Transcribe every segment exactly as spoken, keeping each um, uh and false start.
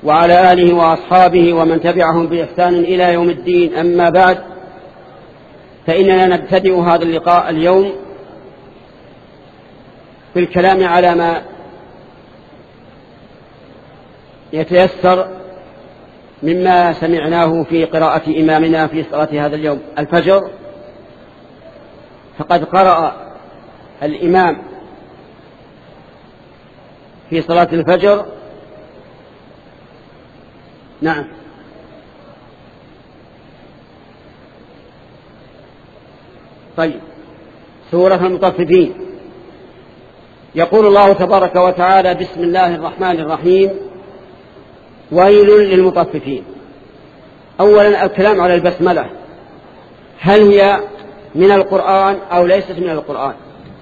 وعلى آله وأصحابه ومن تبعهم بإحسان إلى يوم الدين. أما بعد، فإننا نبتدئ هذا اللقاء اليوم بالكلام على ما يتيسر مما سمعناه في قراءة إمامنا في صلاة هذا اليوم الفجر. فقد قرأ الإمام في صلاة الفجر نعم طيب سورة المطففين. يقول الله تبارك وتعالى: بسم الله الرحمن الرحيم، ويل للمطففين. أولا الكلام على البسملة، هل هي من القرآن أو ليست من القرآن؟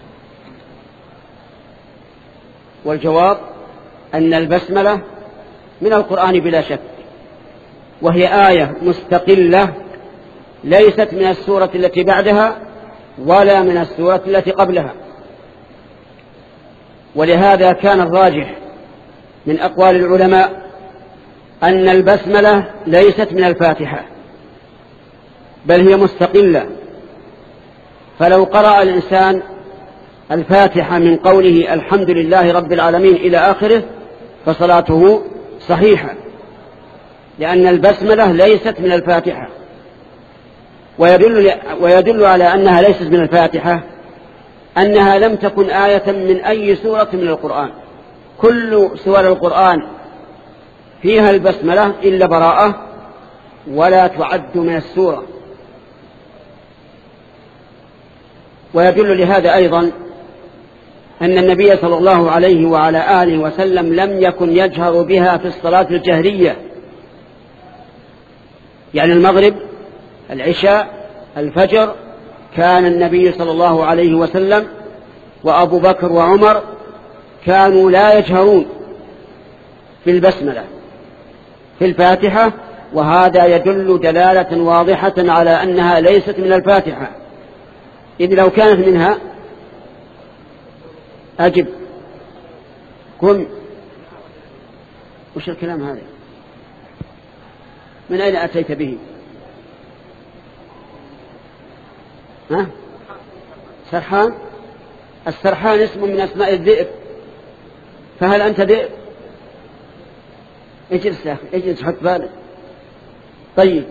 والجواب أن البسملة من القرآن بلا شك، وهي آية مستقلة ليست من السورة التي بعدها ولا من السورة التي قبلها. ولهذا كان الراجح من أقوال العلماء أن البسملة ليست من الفاتحة بل هي مستقلة. فلو قرأ الإنسان الفاتحة من قوله الحمد لله رب العالمين إلى آخره فصلاته صحيحة، لأن البسملة ليست من الفاتحة. ويدل, ويدل على أنها ليست من الفاتحة أنها لم تكن آية من أي سورة من القرآن. كل سور القرآن فيها البسملة إلا براءة، ولا تعد من السورة. ويدل لهذا أيضا أن النبي صلى الله عليه وعلى آله وسلم لم يكن يجهر بها في الصلاة الجهرية، يعني المغرب، العشاء، الفجر، كان النبي صلى الله عليه وسلم وأبو بكر وعمر كانوا لا يجهرون في البسملة في الفاتحة، وهذا يدل دلالة واضحة على أنها ليست من الفاتحة. إذ لو كانت منها أجب قم. وش الكلام هذا؟ من أين أتيت به؟ ها؟ سرحان؟ السرحان اسم من أسماء الذئب، فهل أنت ذئب؟ اجلس يا أخي، اجلس حط بالك. طيب،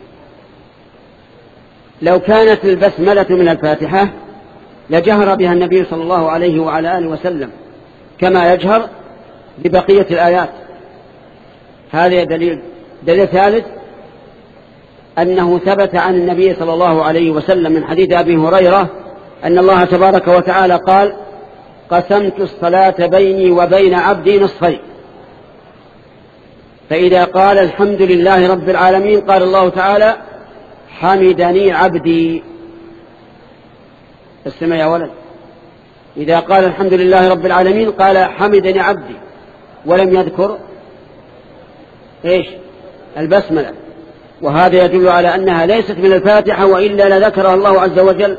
لو كانت البسملة من الفاتحة لجهر بها النبي صلى الله عليه وعلى آله وسلم كما يجهر ببقية الآيات. هذا دليل. دليل ثالث أنه ثبت عن النبي صلى الله عليه وسلم من حديث أبي هريرة أن الله تبارك وتعالى قال: قسمت الصلاة بيني وبين عبدي نصفين، فإذا قال الحمد لله رب العالمين قال الله تعالى: حمدني عبدي. استمع يا ولد، إذا قال الحمد لله رب العالمين قال حمدني عبدي، ولم يذكر إيش؟ البسملة. وهذا يدل على أنها ليست من الفاتحة، وإلا لذكرها الله عز وجل.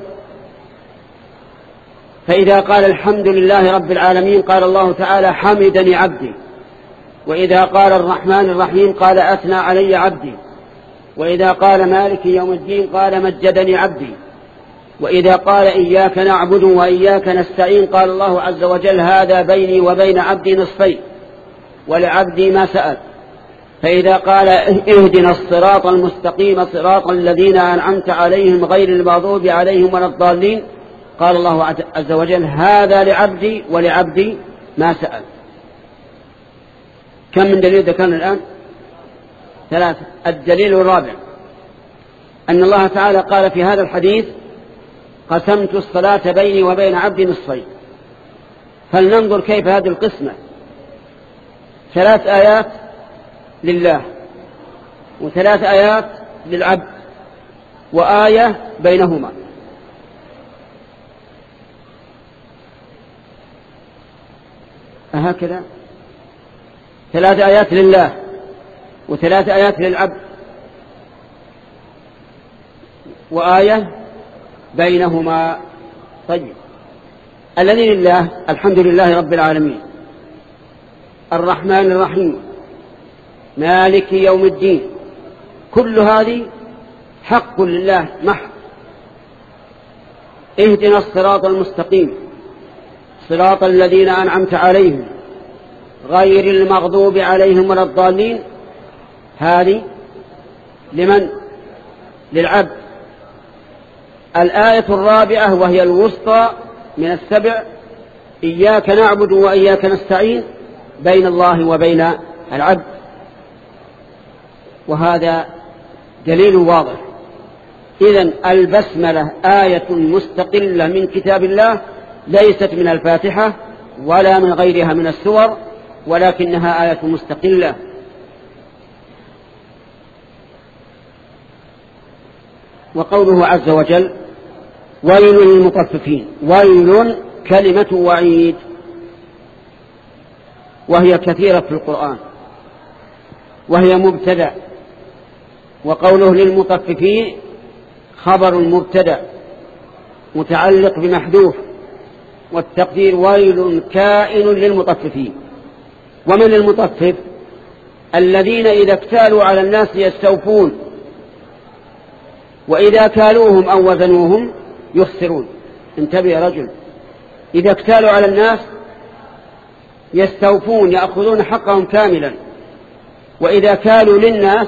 فإذا قال الحمد لله رب العالمين قال الله تعالى: حمدني عبدي. وإذا قال الرحمن الرحيم قال: أثنى علي عبدي. وإذا قال مالك يوم الدين قال: مجدني عبدي. وإذا قال إياك نعبد وإياك نستعين قال الله عز وجل: هذا بيني وبين عبدي نصفين، ولعبدي ما سأل. فإذا قال اهدنا الصراط المستقيم صراط الذين أنعمت عليهم غير المغضوب عليهم ولا الضالين قال الله عز وجل: هذا لعبدي ولعبدي ما سأل. كم من دليل ذكرنا الآن؟ ثلاثة. الدليل الرابع أن الله تعالى قال في هذا الحديث: قسمت الصلاة بيني وبين عبدي نصفين. فلننظر كيف هذه القسمة. ثلاث آيات لله، وثلاث آيات للعبد، وآية بينهما. أهكذا؟ ثلاث آيات لله وثلاث آيات للعبد وآية بينهما. طيب، الذي لله الحمد لله رب العالمين، الرحمن الرحيم، مالك يوم الدين، كل هذه حق لله محض. اهدنا الصراط المستقيم صراط الذين أنعمت عليهم غير المغضوب عليهم ولا الضالين، هذه لمن؟ للعبد. الآية الرابعة وهي الوسطى من السبع، إياك نعبد وإياك نستعين، بين الله وبين العبد، وهذا دليل واضح. إذن البسملة آية مستقلة من كتاب الله، ليست من الفاتحة ولا من غيرها من السور، ولكنها آية مستقلة. وقوله عز وجل ويل للمطففين، ويل كلمة وعيد، وهي كثيرة في القرآن، وهي مبتدأ، وقوله للمطففين خبر مبتدأ متعلق بمحذوف، والتقدير ويل كائن للمطففين. ومن المطفف؟ الذين إذا اكتالوا على الناس يستوفون، وإذا كالوهم أو وزنوهم يخسرون. انتبه يا رجل، إذا اكتالوا على الناس يستوفون يأخذون حقهم كاملا، وإذا كالوا للناس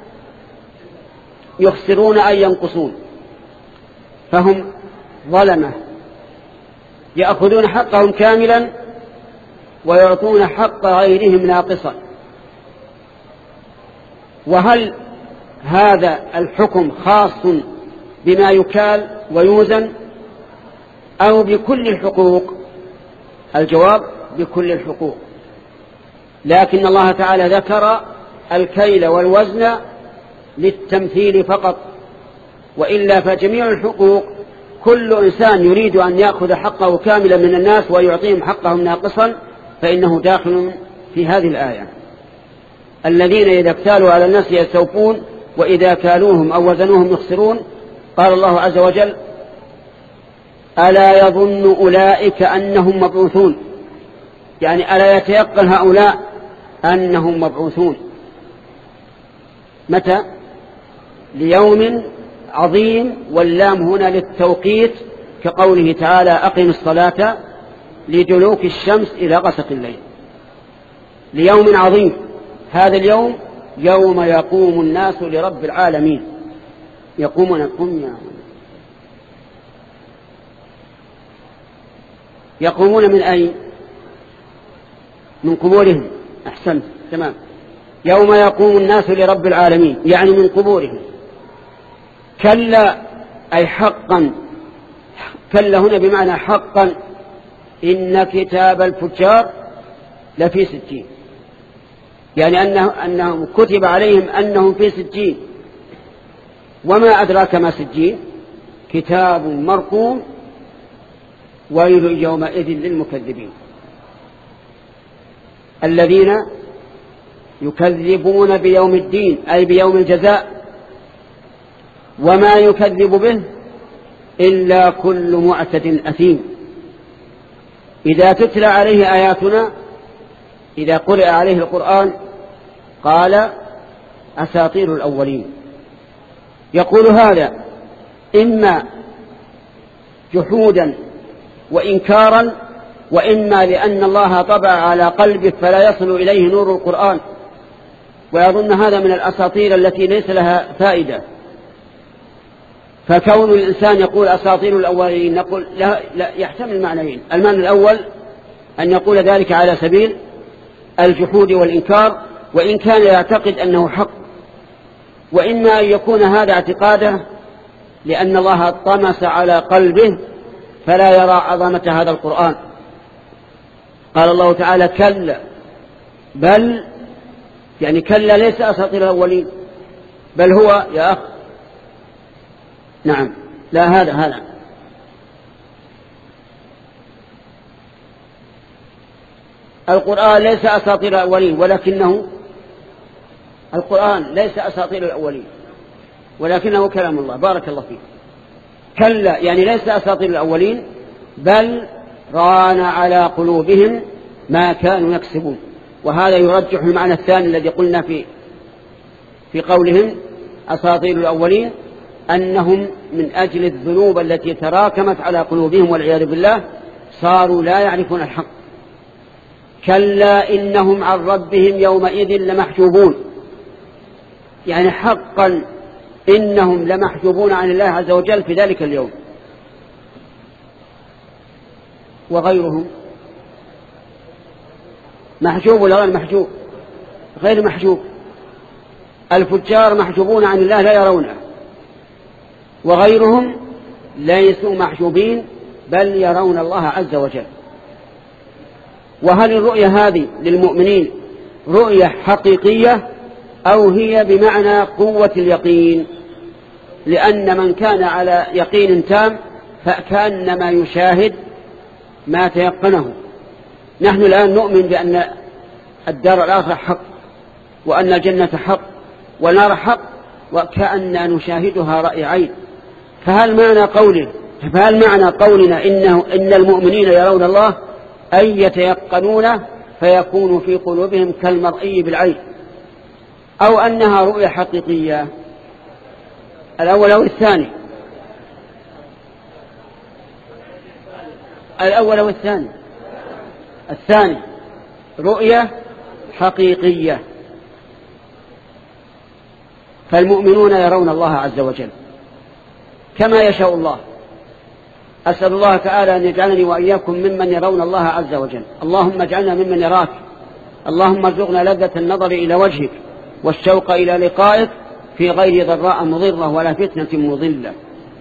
يخسرون أي ينقصون، فهم ظلمة يأخذون حقهم كاملا ويعطون حق غيرهم ناقصا. وهل هذا الحكم خاص بما يكال ويوزن أو بكل الحقوق؟ الجواب بكل الحقوق، لكن الله تعالى ذكر الكيل والوزن للتمثيل فقط، وإلا فجميع الحقوق كل إنسان يريد أن يأخذ حقه كاملا من الناس ويعطيهم حقهم ناقصا فإنه داخل في هذه الآية. الذين إذا اكتالوا على الناس يستوفون وإذا كالوهم أو وزنوهم يخسرون. قال الله عز وجل ألا يظن أولئك أنهم مبعوثون، يعني ألا يتيقن هؤلاء أنهم مبعوثون. متى؟ ليوم عظيم، واللام هنا للتوقيت، كقوله تعالى أقم الصلاة لدلوك الشمس إلى غسق الليل. ليوم عظيم، هذا اليوم يوم يقوم الناس لرب العالمين. يقومون قم يا يقومون من أي؟ من قبورهم. أحسنت، تمام. يوم يقوم الناس لرب العالمين يعني من قبورهم. كلا أي حقا، كلا هنا بمعنى حقا، إن كتاب الفجار لفي سجين، يعني أنه أنهم كتب عليهم أنهم في سجين. وما أدراك ما سجين؟ كتاب مرقوم، ويل يومئذ للمكذبين. الذين يكذبون بيوم الدين أي بيوم الجزاء، وما يكذب به إلا كل معتد أثيم. إذا تتلى عليه آياتنا، إذا قرأ عليه القرآن قال أساطير الأولين. يقول هذا إما جحودا وإنكارا، وإما لأن الله طبع على قلبه فلا يصل إليه نور القرآن، ويظن هذا من الأساطير التي ليس لها فائدة. فكون الإنسان يقول أساطير الأولين نقول لا, لا يحتمل معنيين. المعنى الأول أن يقول ذلك على سبيل الجحود والإنكار، وإن كان يعتقد أنه حق، وإما أن يكون هذا اعتقاده لأن الله طمس على قلبه فلا يرى عظمة هذا القرآن. قال الله تعالى كلا، بل يعني كلا ليس أساطير الأولين، بل هو يا أخ نعم لا هذا هذا القرآن ليس أساطير الأولين، ولكنه القرآن ليس أساطير الأولين ولكنه كلام الله. بارك الله فيك. كلا يعني ليس أساطير الأولين، بل ران على قلوبهم ما كانوا يكسبون. وهذا يرجح المعنى الثاني الذي قلنا في في قولهم أساطير الأولين أنهم من أجل الذنوب التي تراكمت على قلوبهم والعياذ بالله صاروا لا يعرفون الحق. كلا إنهم عن ربهم يومئذ لمحجوبون، يعني حقا إنهم لمحجوبون عن الله عز وجل في ذلك اليوم. وغيرهم محجوب ولا غير محجوب؟ غير محجوب. الفجار محجوبون عن الله لا يرونه، وغيرهم ليسوا محجوبين بل يرون الله عز وجل. وهل الرؤية هذه للمؤمنين رؤية حقيقية أو هي بمعنى قوة اليقين؟ لأن من كان على يقين تام فكأنما يشاهد ما تيقنه. نحن الآن نؤمن بأن الدار الآخرة حق، وأن الجنة حق والنار حق، وكأننا نشاهدها رأي عين. فهل معنى قوله فهل معنى قولنا إنه إن المؤمنين يرون الله أن يتيقنونه فيكون في قلوبهم كالمرئي بالعين، أو أنها رؤية حقيقية؟ الأول أو الثاني؟ الأول أو الثاني؟ الثاني، رؤية حقيقية. فالمؤمنون يرون الله عز وجل كما يشاء الله. أسأل الله تعالى أن يجعلني وإياكم ممن يرون الله عز وجل. اللهم اجعلنا ممن يراك. اللهم ارزقنا لذة النظر إلى وجهك والشوق إلى لقائك في غير ضراء مضرة ولا فتنة مضلة.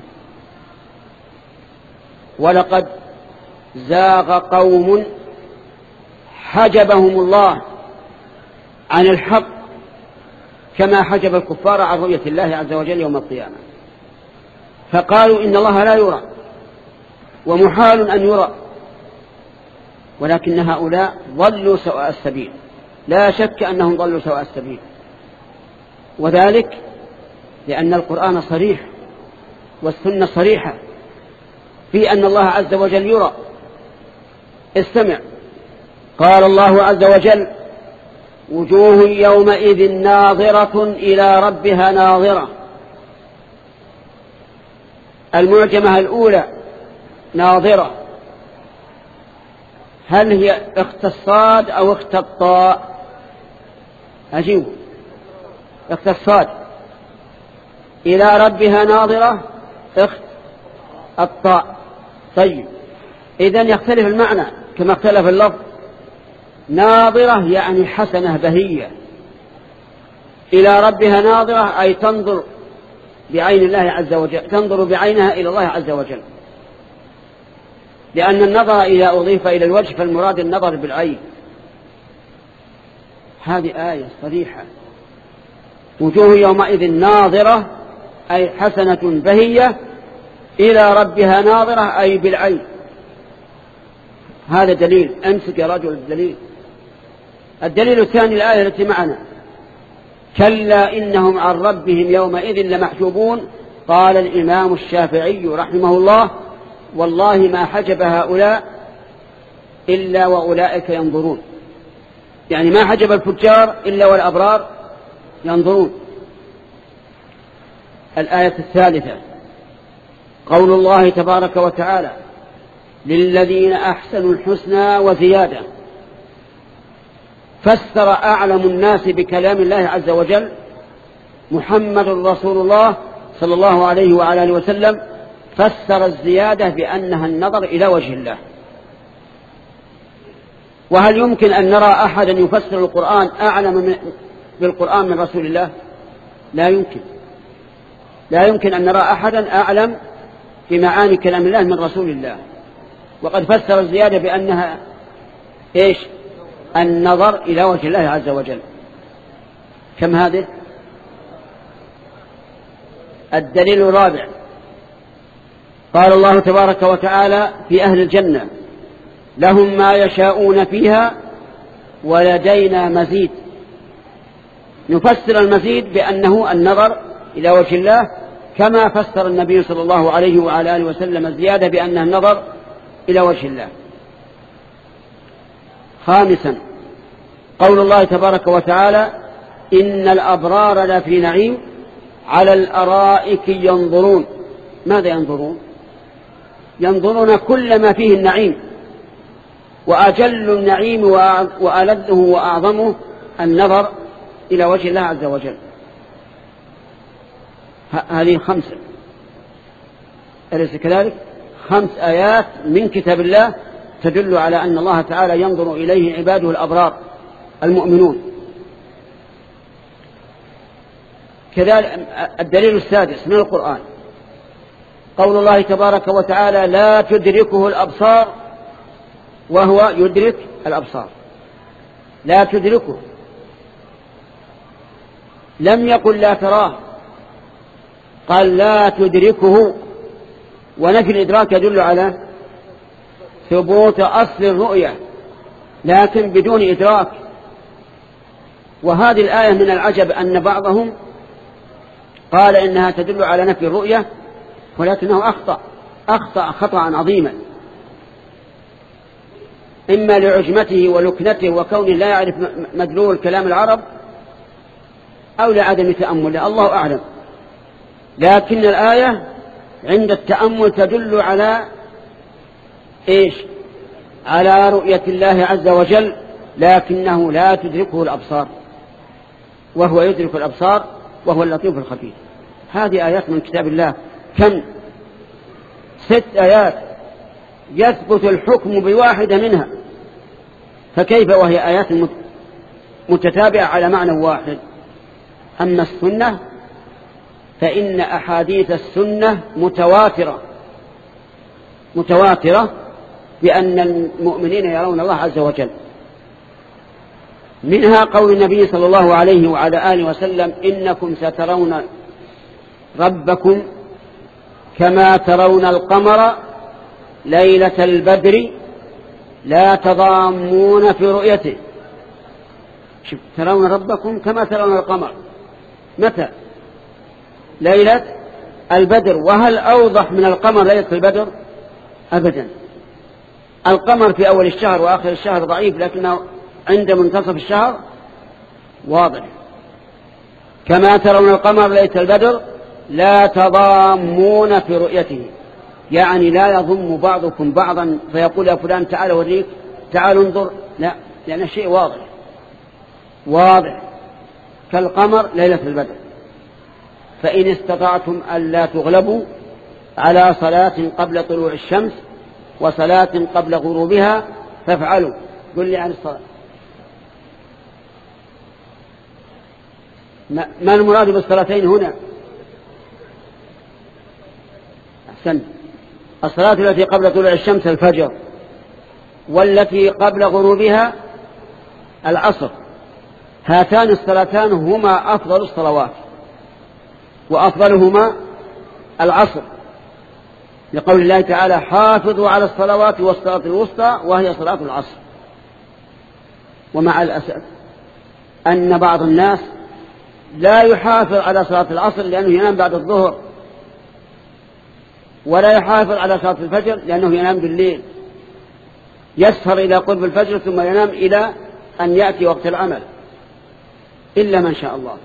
ولقد زاغ قوم حجبهم الله عن الحق كما حجب الكفار عن رؤية الله عز وجل يوم القيامة، فقالوا إن الله لا يرى ومحال أن يرى، ولكن هؤلاء ضلوا سواء السبيل، لا شك أنهم ضلوا سواء السبيل. وذلك لأن القرآن صريح والسنة صريحة في أن الله عز وجل يرى. استمع، قال الله عز وجل: وجوه يومئذ ناظرة إلى ربها ناظرة. المعجمة الأولى ناظرة، هل هي اخت الصاد أو اخت الطاء؟ أجيب، اخت الصاد. إلى ربها ناظرة اخت الطاء. طيب، إذن يختلف المعنى كما اختلف اللفظ. ناظرة يعني حسنة بهية، إلى ربها ناظرة أي تنظر بعين الله عز وجل، تنظر بعينها إلى الله عز وجل، لأن النظر إذا أضيف إلى الوجه فالمراد النظر بالعين. هذه آية صريحة. وجوه يومئذ ناظرة أي حسنة بهية، إلى ربها ناظرة أي بالعين. هذا دليل. أمسك يا رجل الدليل. الدليل الثاني الآية التي معنا: كلا إنهم عن ربهم يومئذ لمحجوبون. قال الإمام الشافعي رحمه الله: والله ما حجب هؤلاء إلا وأولئك ينظرون. يعني ما حجب الفجار إلا والأبرار ينظرون. الآية الثالثة قول الله تبارك وتعالى: للذين أحسنوا الحسنى وزيادة. فسر أعلم الناس بكلام الله عز وجل محمد رسول الله صلى الله عليه وعلى آله وسلم، فسر الزيادة بأنها النظر إلى وجه الله. وهل يمكن أن نرى أحدا يفسر القرآن أعلم بالقرآن من رسول الله؟ لا يمكن. لا يمكن أن نرى أحدا أعلم بمعاني كلام الله من رسول الله. وقد فسر الزيادة بأنها إيش؟ النظر إلى وجه الله عز وجل. كم هذه؟ الدليل الرابع قال الله تبارك وتعالى في أهل الجنة: لهم ما يشاءون فيها ولدينا مزيد. نفسر المزيد بأنه النظر إلى وجه الله، كما فسر النبي صلى الله عليه وعلى آله وسلم الزيادة بأنها النظر إلى وجه الله. خامسا قول الله تبارك وتعالى: إن الأبرار لفي نعيم على الأرائك ينظرون. ماذا ينظرون؟ ينظرون كل ما فيه النعيم، وأجل النعيم وألذه وأعظمه النظر إلى وجه الله عز وجل. هذه خمسة، أليس كذلك؟ خمس آيات من كتاب الله تدل على أن الله تعالى ينظر إليه عباده الأبرار المؤمنون. كذلك الدليل السادس من القرآن قول الله تبارك وتعالى لا تدركه الأبصار وهو يدرك الأبصار. لا تدركه، لم يقل لا تراه، قال لا تدركه، ونفي الإدراك يدل على ثبوت أصل الرؤية لكن بدون إدراك. وهذه الآية من العجب أن بعضهم قال إنها تدل على نفي الرؤية، ولكنه أخطأ أخطأ خطأ عظيما، إما لعجمته ولكنته وكونه لا يعرف مدلول كلام العرب، أو لعدم تأمله، الله أعلم. لكن الآية عند التأمل تدل على إيش؟ على رؤية الله عز وجل، لكنه لا تدركه الأبصار وهو يدرك الأبصار وهو اللطيف الخبير. هذه آيات من كتاب الله، كم؟ ست آيات يثبت الحكم بواحدة منها، فكيف وهي آيات متتابعة على معنى واحد؟ أما السنة فإن أحاديث السنة متواترة متواترة بأن المؤمنين يرون الله عز وجل. منها قول النبي صلى الله عليه وعلى آله وسلم إنكم سترون ربكم كما ترون القمر ليلة البدر لا تضامون في رؤيته. شوف، ترون ربكم كما ترون القمر، متى؟ ليلة البدر. وهل أوضح من القمر ليلة البدر؟ أبدا. القمر في أول الشهر وآخر الشهر ضعيف، لكنه عند منتصف الشهر واضح. كما ترون القمر ليلة البدر لا تضامون في رؤيته، يعني لا يضم بعضكم بعضا فيقول يا فلان تعال وريك، تعال انظر، لا، لأن الشيء واضح واضح كالقمر ليلة البدر. فإن استطعتم ألا تغلبوا على صلاة قبل طلوع الشمس وصلاة قبل غروبها فافعلوا. قل لي عن الصلاة، ما المراد بالصلاتين هنا؟ أحسن، الصلاة التي قبل طلوع الشمس الفجر، والتي قبل غروبها العصر. هاتان الصلاتان هما أفضل الصلوات، وأفضلهما العصر، لقول الله تعالى حافظوا على الصلوات والصلاة الوسطى وهي صلاة العصر. ومع الأسف أن بعض الناس لا يحافظ على صلاة العصر لأنه ينام بعد الظهر، ولا يحافظ على صلاة الفجر لأنه ينام بالليل، يسهر إلى قرب الفجر ثم ينام إلى أن يأتي وقت العمل، إلا من شاء الله.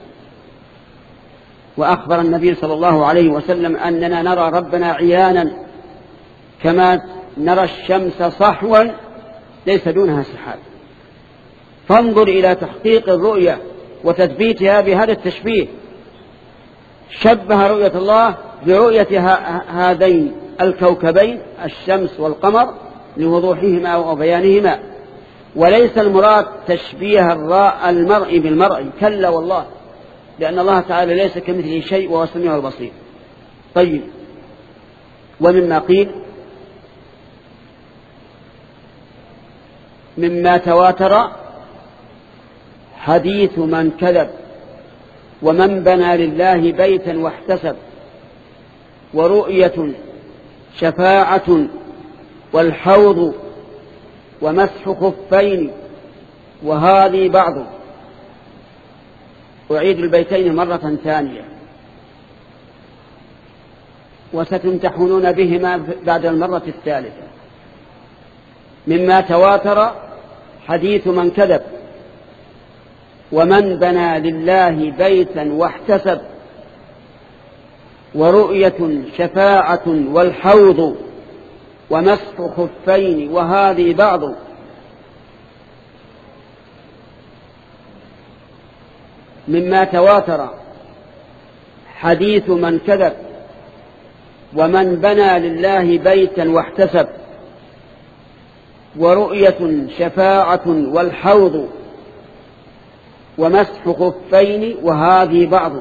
وأخبر النبي صلى الله عليه وسلم أننا نرى ربنا عيانا كما نرى الشمس صحوا ليس دونها سحاب. فانظر إلى تحقيق الرؤية وتثبيتها بهذا التشبيه، شبه رؤية الله برؤية هذين الكوكبين الشمس والقمر لوضوحهما وبيانهما، وليس المراد تشبيه المرء بالمرء، كلا والله، لأن الله تعالى ليس كمثله شيء وهو السميع البصير. طيب، ومما قيل مما تواتر حديث من كذب ومن بنى لله بيتا واحتسب، ورؤية شفاعة والحوض ومسح خفين، وهذه بعض. أعيد البيتين مرة ثانية وستمتحنون بهما بعد المرة الثالثة. مما تواتر حديث من كذب ومن بنى لله بيتا واحتسب، ورؤية شفاعة والحوض، ومسح خفين وهذه بعض. مما تواتر حديث من كذب، ومن بنى لله بيتا واحتسب، ورؤية شفاعة والحوض، ومسح خفين وهذه بعض.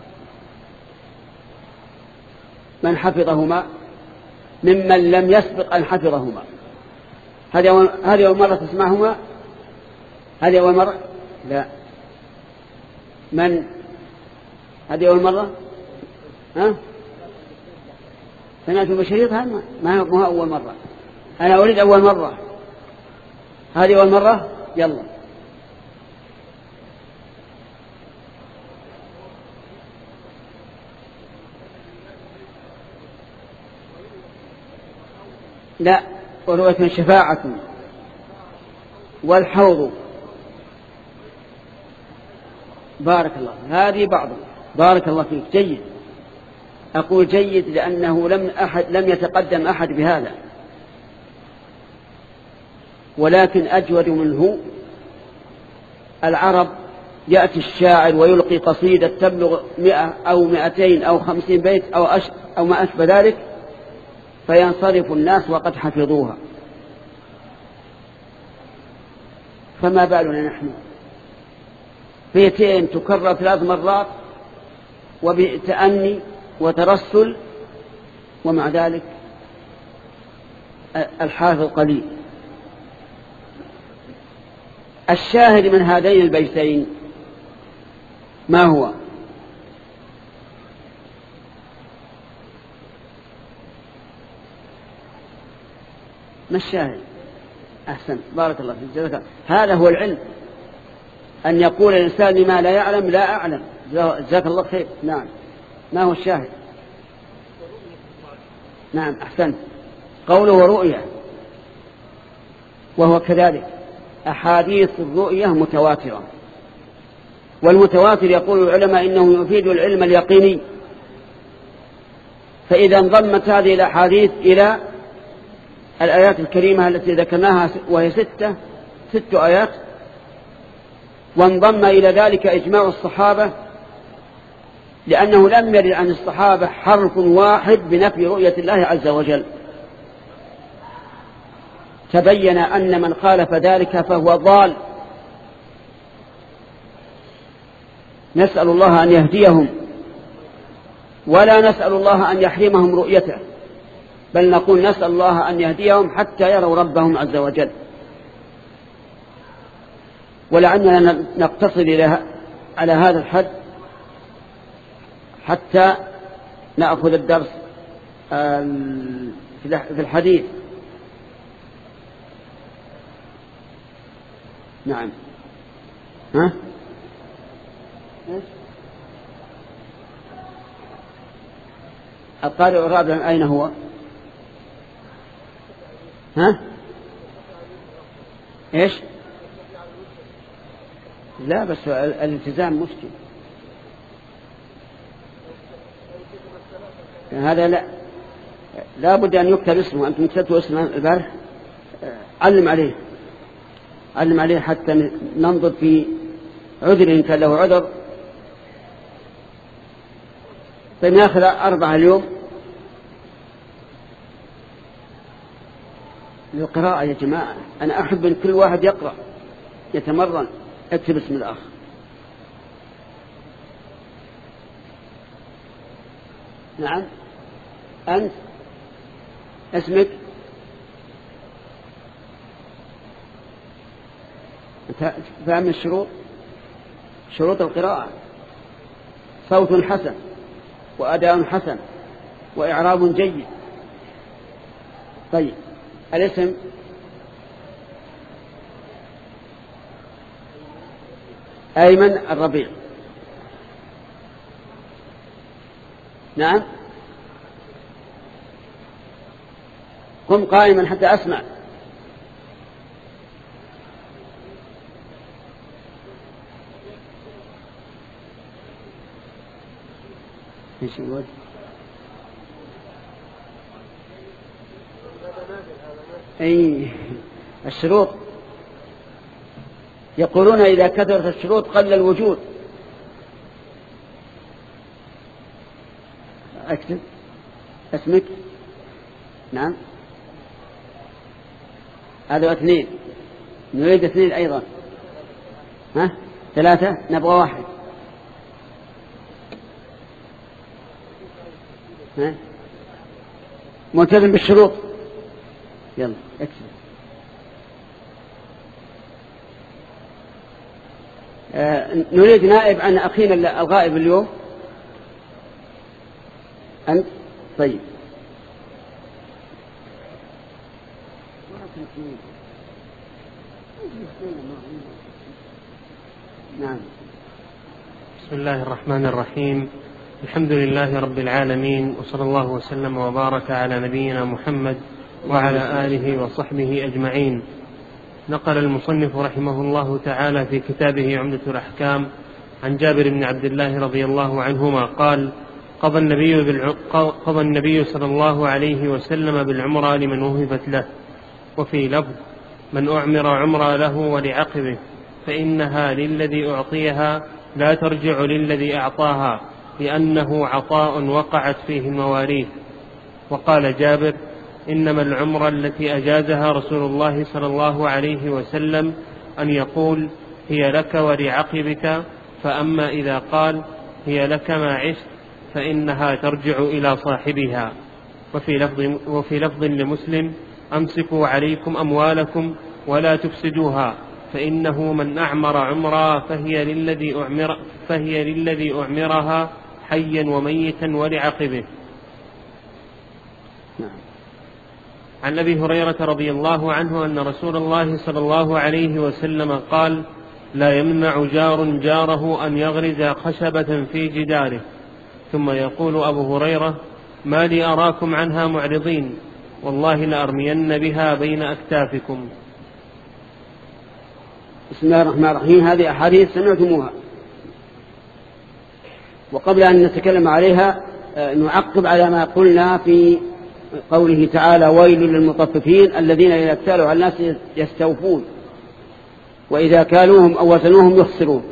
من حفظهما ممن لم يسبق أن حفظهما. هذه أول مرة تسمعهما؟ هذه أول مرة؟ لا. من هذه أول مرة؟ ها؟ سمعتم بشريط؟ هذا ما هو أول مرة. أنا أريد أول مرة. هذه أول مرة؟ يلا. لا، ورؤية شفاعة والحوض. بارك الله. هذه بعض. بارك الله فيك. جيد. أقول جيد لأنه لم أحد لم يتقدم أحد بهذا، ولكن أجود منه العرب. يأتي الشاعر ويلقي قصيدة تبلغ مئة أو مئتين أو خمسين بيت أو, أش أو ما أشبه ذلك، فينصرف الناس وقد حفظوها. فما بالنا نحن؟ بيتين تكرر ثلاث مرات وبتأني وترسل، ومع ذلك الحافظ قليل. الشاهد من هذين البيتين ما هو؟ ما الشاهد؟ أحسن، بارك الله فيك. هذا هو العلم، أن يقول الإنسان لما لا يعلم لا أعلم. جزاك الله خير. نعم. ما هو الشاهد؟ نعم أحسن. قوله ورؤية، وهو كذلك. أحاديث الرؤية متواترة، والمتواتر يقول العلماء إنه يفيد العلم اليقيني. فإذا انضمت هذه الأحاديث إلى الآيات الكريمة التي ذكرناها وهي ستة ست آيات، وانضم إلى ذلك إجماع الصحابة، لأنه لم يرد عن الصحابة حرف واحد بنفي رؤية الله عز وجل، تبين أن من خالف ذلك فهو ضال. نسأل الله أن يهديهم، ولا نسأل الله أن يحرمهم رؤيته، بل نقول نسأل الله أن يهديهم حتى يروا ربهم عز وجل. ولعلنا نقتصر على هذا الحد حتى نأخذ الدرس في الحديث. نعم. ها؟ القارئ الرابع أين هو؟ ها؟ إيش؟ لا بس الالتزام مشكل. هذا لا لا بد أن يكتب اسمه. أنتم كتبتوا اسمه البارح، علم عليه علم عليه حتى ننظر في عذر إن كان له عذر. طيب ناخذ أربعة اليوم للقراءة يا جماعة. أنا أحب أن كل واحد يقرأ يتمرن. اكتب اسم الأخ. نعم. أنت اسمك؟ أنت فاهم الشروط؟ شروط القراءة: صوت حسن، وأداء حسن، وإعراب جيد. طيب الاسم؟ أيمن الربيع. نعم. قم قائما حتى أسمع. ايش يقول؟ اي الشروط يقولون إذا كثرت الشروط قل الوجود. اكتب اسمك. نعم هذا اثنين، نريد اثنين أيضا. ها ثلاثة، نبغى واحد. ها ملتزم بالشروط. يلا اكتب. آه نريد نائب عن أخينا الغائب اليوم. أنت طيب. نعم. بسم الله الرحمن الرحيم. الحمد لله رب العالمين، وصلى الله وسلم وبارك على نبينا محمد وعلى آله وصحبه أجمعين. نقل المصنف رحمه الله تعالى في كتابه عمدة الأحكام عن جابر بن عبد الله رضي الله عنهما قال: قضى النبي, بالع... قضى النبي صلى الله عليه وسلم بالعمرة لمن وهبت له، وفي لفظ: من أعمر عمرة له ولعقبه، فإنها للذي أعطيها لا ترجع للذي أعطاها، لأنه عطاء وقعت فيه المواريث. وقال جابر: إنما العمرة التي أجازها رسول الله صلى الله عليه وسلم أن يقول: هي لك ولعقبك، فأما إذا قال: هي لك ما عشت، فإنها ترجع إلى صاحبها. وفي لفظ, وفي لفظ لمسلم: أمسكوا عليكم أموالكم ولا تفسدوها، فإنه من أعمر عمرا فهي للذي أعمر فهي للذي أعمرها حيا وميتا ولعقبه. عن أبي هريرة رضي الله عنه أن رسول الله صلى الله عليه وسلم قال: لا يمنع جار جاره أن يغرز خشبة في جداره. ثم يقول أبو هريرة: ما لي أراكم عنها معرضين، والله لأرمين بها بين أكتافكم. بسم الله الرحمن الرحيم. هذه أحاديث سمعتموها، وقبل أن نتكلم عليها نعقب على ما قلنا في قوله تعالى: ويل للمطففين الذين إذا اكتالوا على الناس يستوفون وإذا كالوهم أو وزنوهم يخسرون.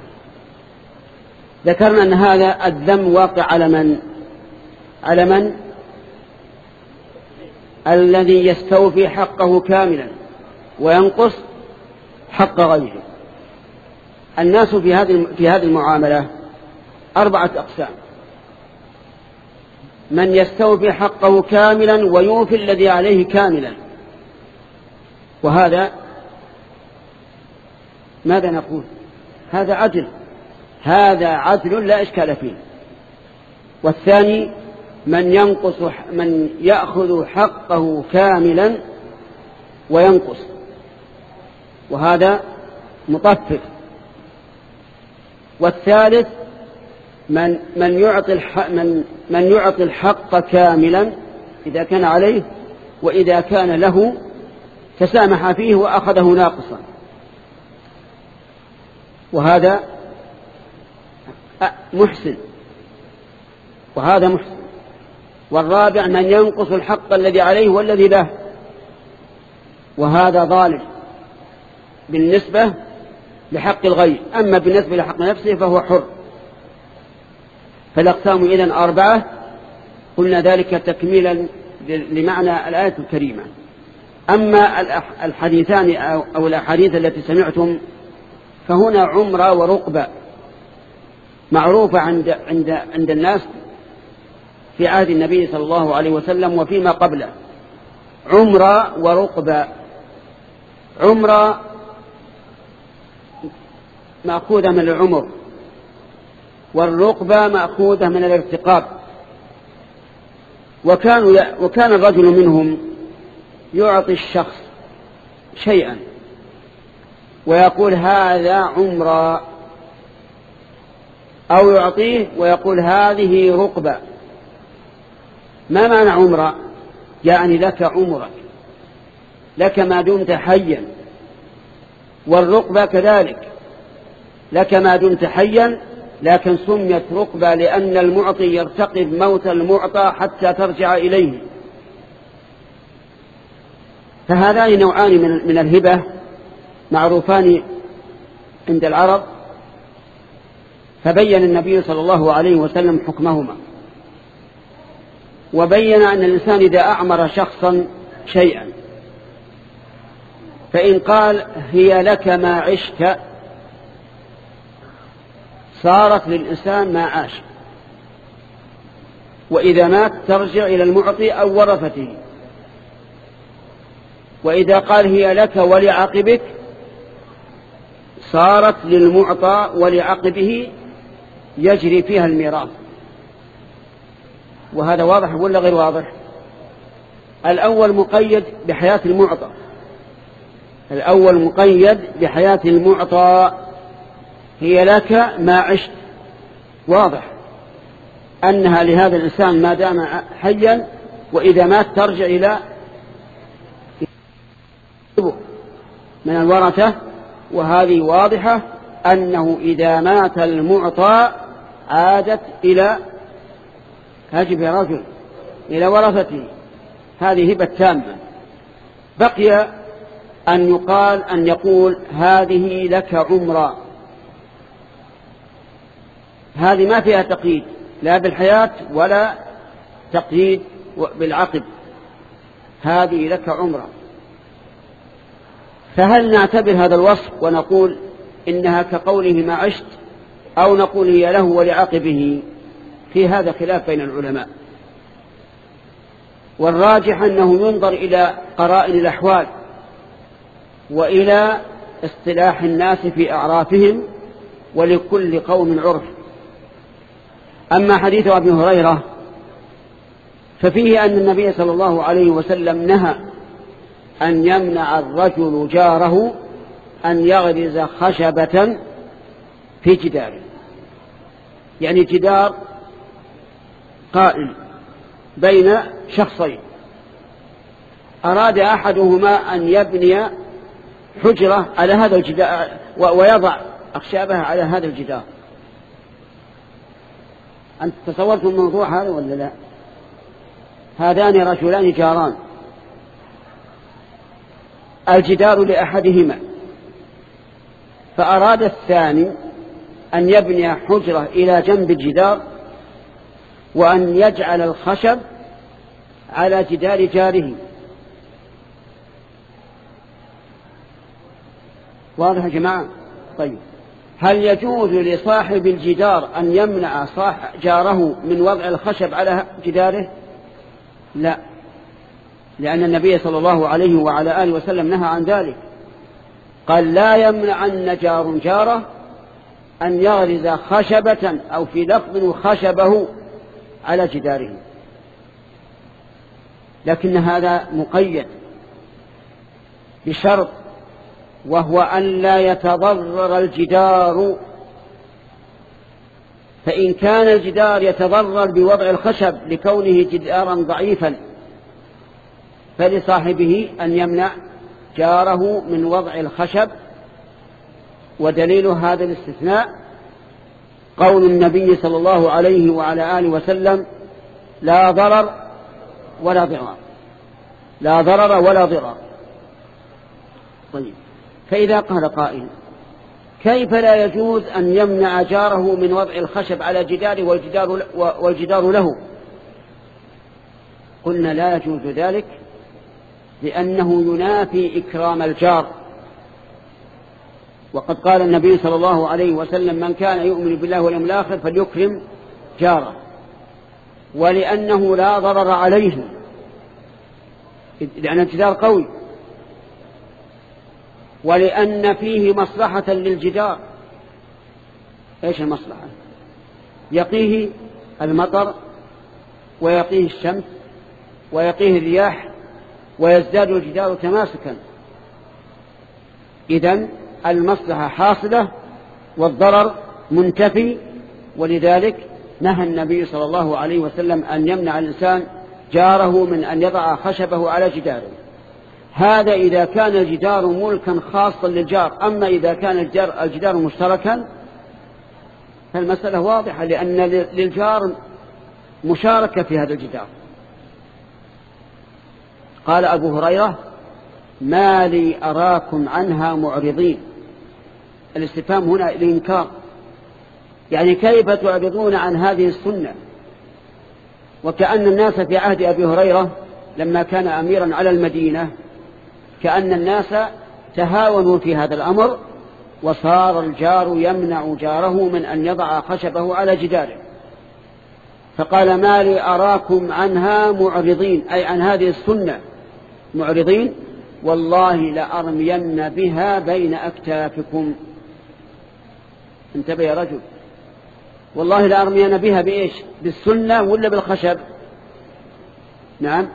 ذكرنا أن هذا الذم واقع على من؟ على من؟ الذي يستوفي حقه كاملا وينقص حق غيره. الناس في هذه في هذه المعاملة أربعة أقسام: من يستوفي حقه كاملا ويوفي الذي عليه كاملا، وهذا ماذا نقول؟ هذا عدل، هذا عدل لا إشكال فيه. والثاني: من ينقص من يأخذ حقه كاملا وينقص، وهذا مطفف. والثالث: من من يعطي الحق من من يعطي الحق كاملا إذا كان عليه، وإذا كان له تسامح فيه وأخذه ناقصا، وهذا محسن وهذا محسن. والرابع: من ينقص الحق الذي عليه والذي له، وهذا ظالم بالنسبة لحق الغير، أما بالنسبة لحق نفسه فهو حر. فالأقسام إذن أربعة، قلنا ذلك تكميلا لمعنى الآية الكريمة. أما الحديثان أو الأحاديث التي سمعتم فهنا عمرة ورقبة معروفة عند, عند, عند الناس في عهد النبي صلى الله عليه وسلم وفيما قبله. عمرة ورقبة. عمرة مأخوذة من العمر، والرقبة مأخوذة من الارتقاب. وكانوا وكان الرجل منهم يعطي الشخص شيئا ويقول: هذا عمرة، أو يعطيه ويقول: هذه رقبة. ما معنى عمرة؟ يعني لك عمرك، لك ما دمت حيا. والرقبة كذلك، لك ما دمت حيا لكن سميت رقبة لأن المعطي يرتقب موت المعطى حتى ترجع إليه. فهذان نوعان من الهبة معروفان عند العرب، فبين النبي صلى الله عليه وسلم حكمهما، وبين أن الإنسان إذا أعمر شخصا شيئا فإن قال هي لك ما عشت صارت للإنسان ما عاش، وإذا مات ترجع إلى المعطي أو ورثته. وإذا قال هي لك ولعقبك صارت للمعطى ولعقبه يجري فيها الميراث. وهذا واضح ولا غير واضح؟ الأول مقيد بحياة المعطى، الأول مقيد بحياة المعطى، هي لك ما عشت، واضح أنها لهذا الإنسان ما دام حيا، وإذا مات ترجع إلى من الورثة. وهذه واضحة أنه إذا مات المعطى عادت إلى هاجب يا رجل إلى ورثته، هذه هبة تامة. بقي أن يقال أن يقول هذه لك عمرا، هذه ما فيها تقييد لا بالحياة ولا تقييد بالعقب، هذه لك عمرا. فهل نعتبر هذا الوصف ونقول إنها كقوله ما عشت، أو نقول هي له ولعقبه؟ في هذا خلاف بين العلماء، والراجح أنه ينظر إلى قرائن الأحوال وإلى اصطلاح الناس في أعرافهم، ولكل قوم عرف. أما حديث أبي هريرة ففيه أن النبي صلى الله عليه وسلم نهى أن يمنع الرجل جاره أن يغرز خشبة في جداره، يعني جدار قائم بين شخصين، أراد أحدهما أن يبني حجرة على هذا الجدار ويضع أخشابها على هذا الجدار. أنت تصورت الموضوع هذا ولا لا؟ هذان رجلان جاران، الجدار لأحدهما، فأراد الثاني أن يبني حجرة إلى جنب الجدار وأن يجعل الخشب على جدار جاره. واضح يا جماعة؟ طيب، هل يجوز لصاحب الجدار أن يمنع جاره من وضع الخشب على جداره؟ لا، لأن النبي صلى الله عليه وعلى آله وسلم نهى عن ذلك، قال لا يمنعن جار جاره أن يغرز خشبة، أو في لفظ خشبه، على جداره. لكن هذا مقيد بشرط، وهو أن لا يتضرر الجدار. فإن كان الجدار يتضرر بوضع الخشب لكونه جدارا ضعيفا فلصاحبه أن يمنع جاره من وضع الخشب. ودليل هذا الاستثناء قول النبي صلى الله عليه وعلى آله وسلم لا ضرر ولا ضرار، لا ضرر ولا ضرار. طيب، فإذا قال قائل كيف لا يجوز أن يمنع جاره من وضع الخشب على جداره والجدار, والجدار له؟ قلنا لا يجوز ذلك لأنه ينافي إكرام الجار. وقد قال النبي صلى الله عليه وسلم من كان يؤمن بالله واليوم الآخر فليكرم جاره، ولأنه لا ضرر عليه لأن الجدار قوي، ولأن فيه مصلحة للجدار. إيش المصلحة؟ يقيه المطر ويقيه الشمس ويقيه الرياح ويزداد الجدار تماسكا. إذن المصلحة حاصلة والضرر منتفي، ولذلك نهى النبي صلى الله عليه وسلم أن يمنع الإنسان جاره من أن يضع خشبه على جداره. هذا إذا كان الجدار ملكا خاصا للجار. أما إذا كان الجدار, الجدار مشتركا فالمسألة واضحة، لأن للجار مشاركة في هذا الجدار. قال أبو هريرة: ما لي أراكم عنها معرضين. الاستفهام هنا الإنكار، يعني كيف تعرضون عن هذه السنة؟ وكأن الناس في عهد أبي هريرة لما كان أميرا على المدينة كأن الناس تهاونوا في هذا الأمر، وصار الجار يمنع جاره من أن يضع خشبه على جداره. فقال: ما لي أراكم عنها معرضين، أي عن هذه السنة معرضين، والله لأرمين بها بين أكتافكم. انتبه يا رجل، والله لأرمين بها بإيش؟ بالسنة ولا بالخشب؟ نعم.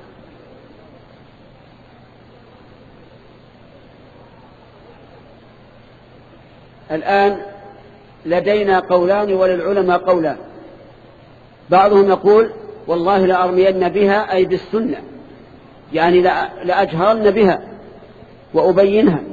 الآن لدينا قولان وللعلماء قولان. بعضهم يقول: والله لأرمين بها أي بالسنة، يعني لأجهرن بها وأبينها.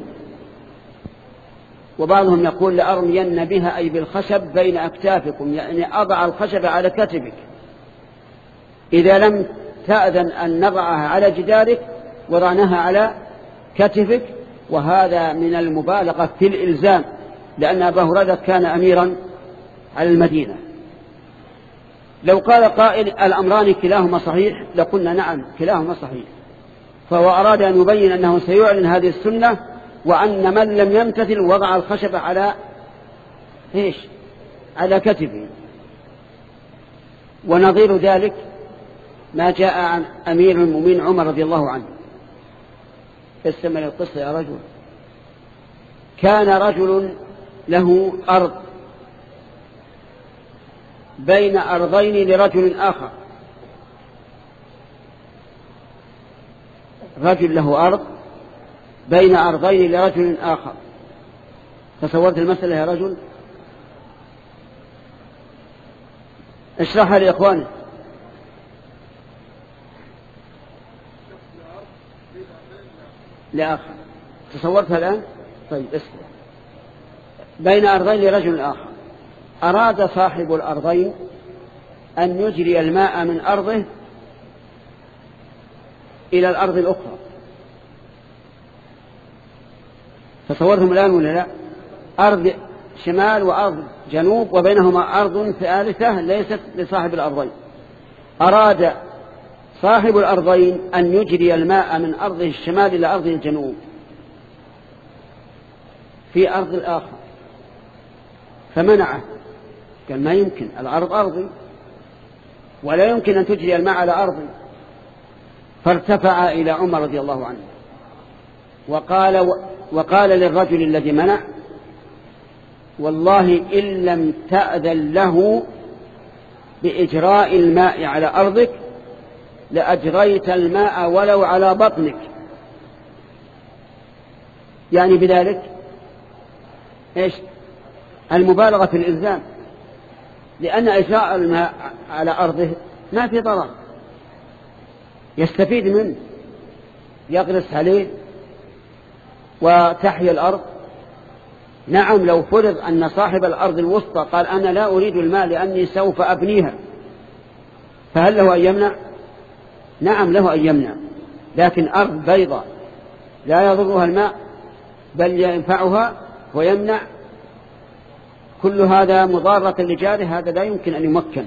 وبعضهم يقول: لأرمين بها أي بالخشب بين أكتافكم، يعني أضع الخشب على كتفك إذا لم تأذن أن نضعها على جدارك وضعناها على كتفك. وهذا من المبالغة في الإلزام، لأن أبا هريرة كان أميرا على المدينة. لو قال قائل: الأمران كلاهما صحيح، لقلنا: نعم كلاهما صحيح. فهو أراد أن يبين أنه سيعلن هذه السنة، وأن من لم يمتثل وضع الخشب على إيش؟ على كتفه. ونظير ذلك ما جاء عن أمير المؤمنين عمر رضي الله عنه. استمع القصة يا رجل. كان رجل له أرض بين أرضين لرجل آخر. رجل له أرض بين أرضين لرجل آخر. تصورت المسألة يا رجل؟ اشرحها لإخواني. لآخر تصورتها الآن؟ طيب اسمع. بين أرضين لرجل آخر. أراد صاحب الأرضين أن يجري الماء من أرضه إلى الأرض الأخرى. تصورتم الآن ولا لا؟ أرض شمال وأرض جنوب، وبينهما أرض ثالثة ليست لصاحب الأرضين. أراد صاحب الأرضين أن يجري الماء من أرضه الشمال إلى أرضه الجنوب في أرض الآخر، فمنعه. قال: ما يمكن، الأرض أرضي ولا يمكن أن تجري الماء على أرضي. فارتفع إلى عمر رضي الله عنه وقال وقال للرجل الذي منع: والله إن لم تأذن له بإجراء الماء على أرضك لأجريت الماء ولو على بطنك. يعني بذلك إيش؟ المبالغة في الإلزام، لأن إجراء الماء على أرضه ما في ضرر، يستفيد منه، يغرس عليه وتحيا الأرض. نعم لو فرض أن صاحب الأرض الوسطى قال: أنا لا أريد الماء لأني سوف أبنيها، فهل له أن يمنع؟ نعم له أن يمنع، لكن أرض بيضاء لا يضرها الماء بل ينفعها ويمنع، كل هذا مضارة لجاره، هذا لا يمكن أن يمكن.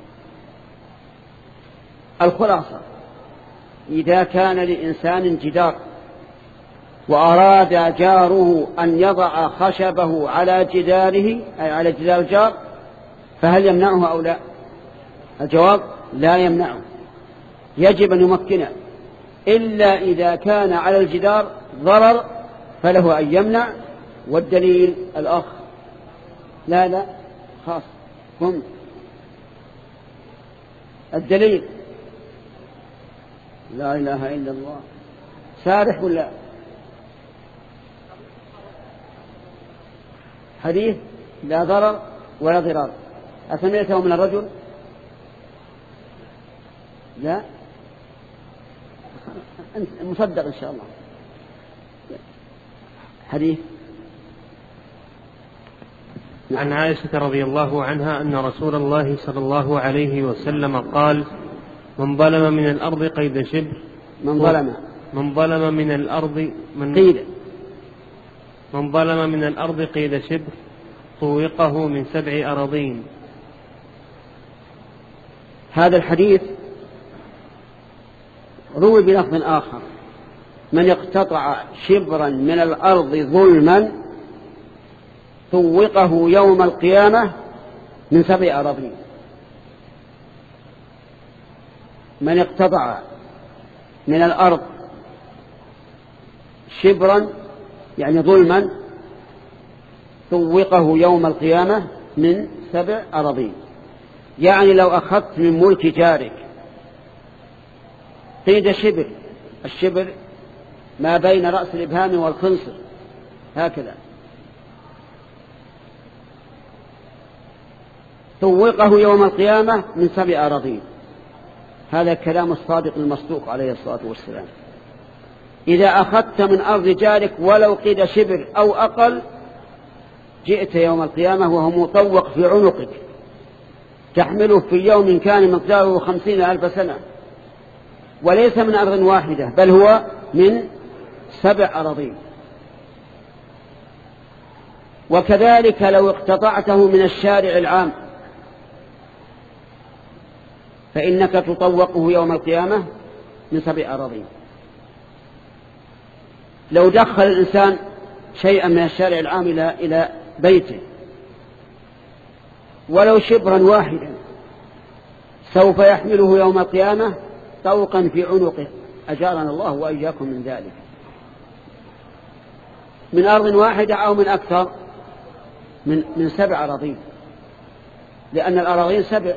الخلاصة: إذا كان لإنسان جدار وأراد جاره أن يضع خشبه على جداره أي على جدار الجار، فهل يمنعه أو لا؟ الجواب: لا يمنعه، يجب أن يمكنه، إلا إذا كان على الجدار ضرر فله أن يمنع. والدليل الأخ. لا لا خاص قم. الدليل: لا إله إلا الله. سارح ولا حديث لا ضرر ولا ضرار. أسمعته من الرجل؟ لا مصدق إن شاء الله. حديث عن عائشة رضي الله عنها أن رسول الله صلى الله عليه وسلم قال: من ظلم من الأرض قيد شبر من ظلم من ظلم من الأرض من قيد من ظلم من الأرض قيد شبر طوقه من سبع أراضين. هذا الحديث روي بلفظ آخر: من اقتطع شبرا من الأرض ظلما طوقه يوم القيامة من سبع أراضين. من اقتطع من الأرض شبرا يعني ظلما طوقه يوم القيامة من سبع أراضين. يعني لو أخذت من ملك جارك قيد شبر، الشبر ما بين رأس الإبهام والخنصر هكذا، طوقه يوم القيامة من سبع أراضين. هذا كلام الصادق المصدوق عليه الصلاة والسلام. إذا أخذت من أرض جارك ولو قيد شبر أو أقل جئت يوم القيامة وهو مطوق في عنقك تحمله في يوم كان مقداره خمسين ألف سنة، وليس من أرض واحدة بل هو من سبع أراضين. وكذلك لو اقتطعته من الشارع العام فإنك تطوقه يوم القيامة من سبع أراضين. لو دخل الإنسان شيئا من الشارع العام إلى إلى بيته ولو شبرا واحدا سوف يحمله يوم القيامة طوقا في عنقه، أجارنا الله وإياكم من ذلك، من أرض واحدة أو من أكثر من من سبع أراضين، لأن الأراضين سبع: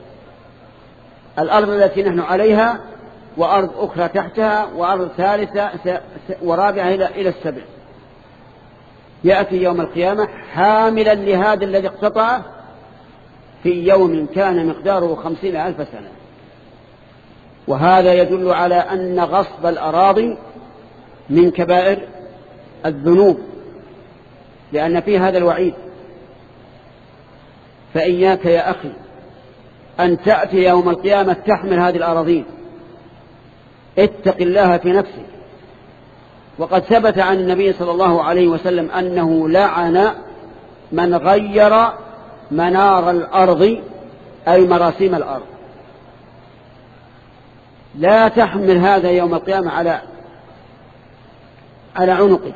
الأرض التي نحن عليها وأرض أخرى تحتها وأرض ثالثة ورابعة إلى السبع. يأتي يوم القيامة حاملا لهذا الذي اقتطعه في يوم كان مقداره خمسين ألف سنة. وهذا يدل على أن غصب الأراضي من كبائر الذنوب، لأن في هذا الوعيد. فإياك يا أخي أن تأتي يوم القيامة تحمل هذه الأراضين، اتق الله في نفسك. وقد ثبت عن النبي صلى الله عليه وسلم أنه لعن من غير منار الأرض أي مراسيم الأرض. لا تحمل هذا يوم القيامة على على عنقك،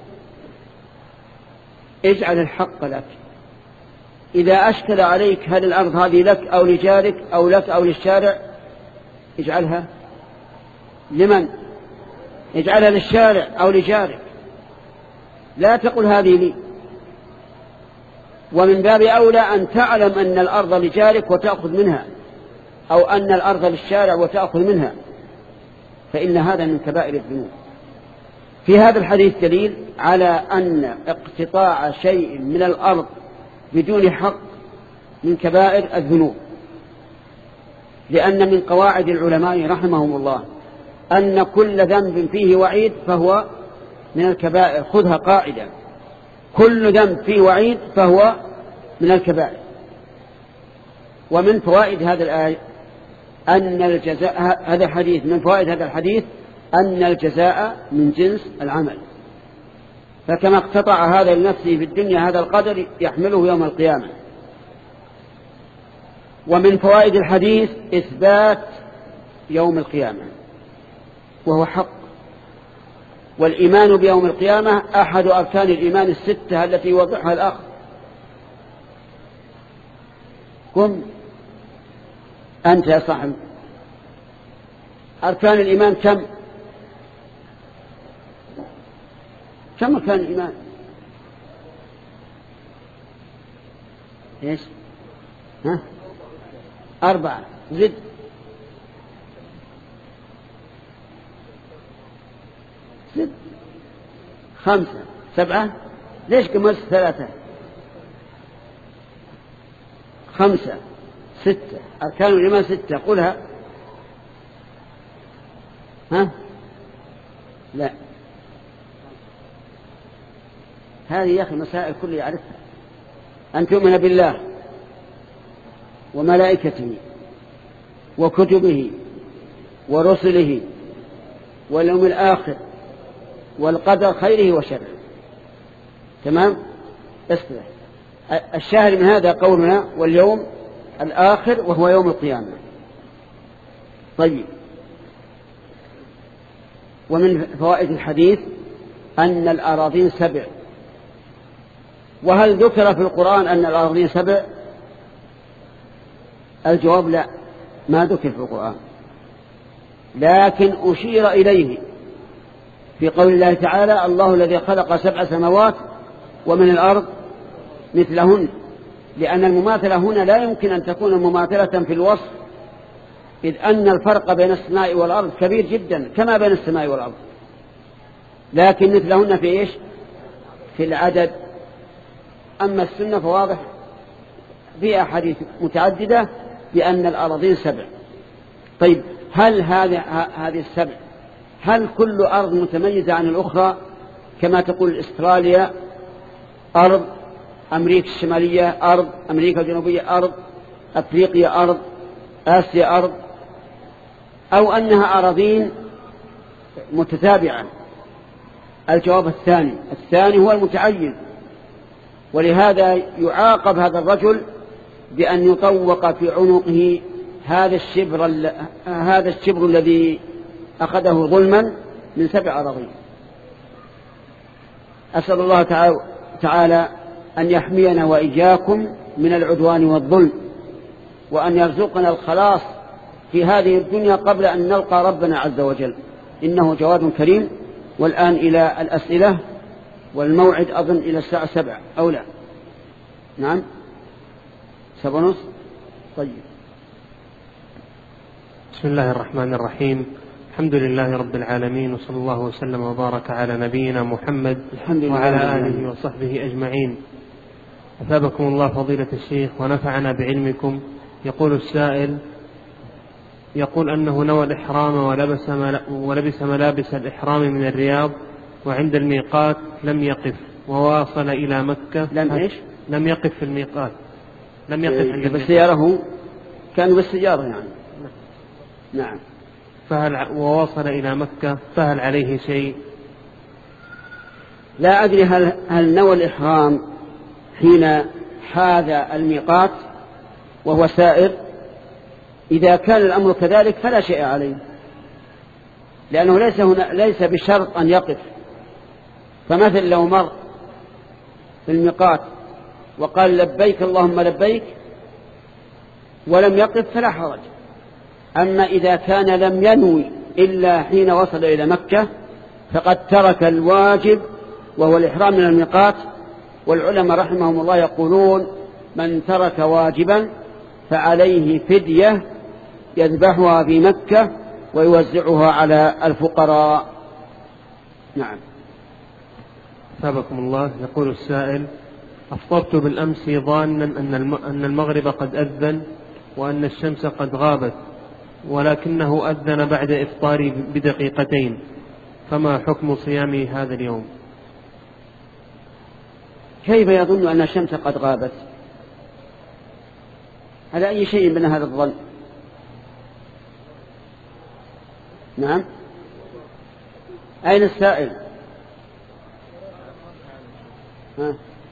اجعل الحق لك. إذا أشكل عليك هل الأرض هذه لك أو لجارك أو لك أو للشارع اجعلها لمن؟ اجعلها للشارع أو لجارك، لا تقل هذه لي. ومن باب أولى أن تعلم أن الأرض لجارك وتأخذ منها، أو أن الأرض للشارع وتأخذ منها، فإن هذا من كبائر الذنوب. في هذا الحديث دليل على أن اقتطاع شيء من الأرض بدون حق من كبائر الذنوب، لأن من قواعد العلماء رحمهم الله أن كل ذنب فيه وعيد فهو من الكبائر. خذها قاعدة: كل ذنب فيه وعيد فهو من الكبائر. ومن فوائد هذا الآية أن الجزاء، هذا الحديث من فوائد هذا الحديث أن الجزاء من جنس العمل، فكما اقتطع هذا لنفسه في الدنيا هذا القدر يحمله يوم القيامة. ومن فوائد الحديث إثبات يوم القيامة وهو حق، والإيمان بيوم القيامة أحد أركان الإيمان الستة التي يوضحها الأخ. قم أنت يا صاحب، أركان الإيمان كم؟ كم أركان الإيمان؟ إيش؟ ها؟ أربعة. زد. زد. خمسة. سبعة. ليش كملت ثلاثة؟ خمسة. ستة. أركان الإيمان ستة. قلها. ها؟ لا، هذه يا أخي مسائل كل يعرفها. أن تؤمن بالله وملائكته وكتبه ورسله واليوم الآخر والقدر خيره وشره. تمام؟ اصبح الشاهد من هذا قولنا واليوم الآخر وهو يوم القيامة. طيب، ومن فوائد الحديث أن الأراضين سبع. وهل ذكر في القرآن أن الأراضين سبع؟ الجواب لا، ما ذكر في القرآن، لكن أشير إليه في قول الله تعالى: الله الذي خلق سبع سماوات ومن الأرض مثلهن، لأن المماثلة هنا لا يمكن أن تكون مماثلة في الوصف، إذ أن الفرق بين السماء والأرض كبير جدا كما بين السماء والأرض، لكن مثلهن في إيش؟ في العدد. أما السنة فواضح في أحاديث متعددة بأن الأراضين سبع. طيب، هل هذه هذه السبع هل كل أرض متميزة عن الأخرى كما تقول استراليا أرض، أمريكا الشمالية أرض، أمريكا الجنوبية أرض، أفريقيا أرض، آسيا أرض، أو أنها أراضين متتابعة؟ الجواب الثاني، الثاني هو المتعين، ولهذا يعاقب هذا الرجل بأن يطوق في عنقه هذا الشبر هذا الشبر الذي أخذه ظلما من سبع أراضين. أسأل الله تعالى أن يحمينا وإياكم من العدوان والظلم، وأن يرزقنا الخلاص في هذه الدنيا قبل أن نلقى ربنا عز وجل، إنه جواد كريم. والآن إلى الأسئلة، والموعد أظن إلى الساعة سبع أو لا؟ نعم، سبع ونص. طيب، بسم الله الرحمن الرحيم. الحمد لله رب العالمين، وصلى الله وسلم وبارك على نبينا محمد وعلى آله وصحبه أجمعين. أثابكم الله فضيلة الشيخ ونفعنا بعلمكم. يقول السائل، يقول أنه نوى الإحرام ولبس, ولبس ملابس الإحرام من الرياض، وعند الميقات لم يقف وواصل إلى مكة. لم إيش؟ لم يقف في الميقات، لم يقف عند الميقات. بالسيارة، كان بالسيارة يعني. نعم. فهل وواصل إلى مكة فهل عليه شيء؟ لا أدري هل, هل نوى الإحرام حين حاذ الميقات وهو سائر. إذا كان الأمر كذلك فلا شيء عليه، لأنه ليس, هنا ليس بشرط أن يقف. فمثل لو مر في الميقات وقال لبيك اللهم لبيك ولم يقف فلا حرج. أما إذا كان لم ينوي إلا حين وصل إلى مكة فقد ترك الواجب وهو الإحرام من الميقات. والعلماء رحمهم الله يقولون: من ترك واجبا فعليه فدية يذبحها في مكة ويوزعها على الفقراء. نعم. ثابكم الله. يقول السائل: أفطرت بالأمس ظانا أن المغرب قد أذن وأن الشمس قد غابت، ولكنه أذن بعد إفطاري بدقيقتين، فما حكم صيامي هذا اليوم؟ كيف يظن أن الشمس قد غابت؟ على أي شيء بنى هذا الظن؟ نعم. أين السائل؟ ها؟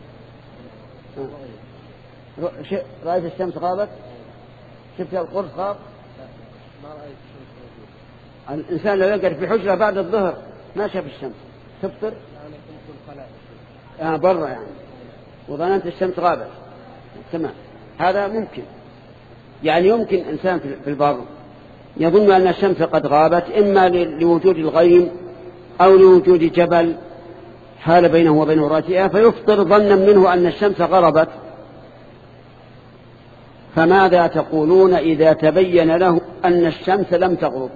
ها. رأيت الشمس غابت؟ شفت القرص غاب؟ ما رأيت الشمس. الإنسان لو يقعد في حجرة بعد الظهر ما شاف الشمس تفطر؟ أنا كنت في الخلاء. آه برا يعني، وظننت الشمس غابت. تمام، هذا ممكن. يعني يمكن إنسان في البر يظن أن الشمس قد غابت، إما لوجود الغيم أو لوجود جبل حال بينه وبين راسها، فيفطر ظنا منه أن الشمس غربت. فماذا تقولون إذا تبين له أن الشمس لم تغرب؟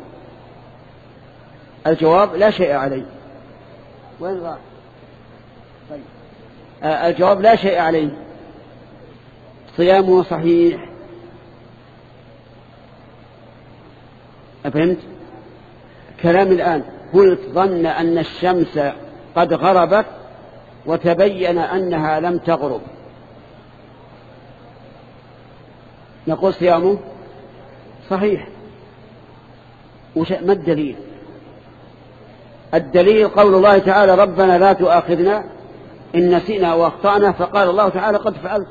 الجواب: لا شيء عليه. وين راح؟ طيب. آه الجواب: لا شيء عليه، صيامه صحيح. أفهمت كلام الآن؟ قلت ظن أن الشمس قد غربت وتبين أنها لم تغرب، نقول صيامه صحيح. ما الدليل؟ الدليل قول الله تعالى ربنا لا تؤاخذنا إن نسينا وأخطأنا، فقال الله تعالى قد فعلت.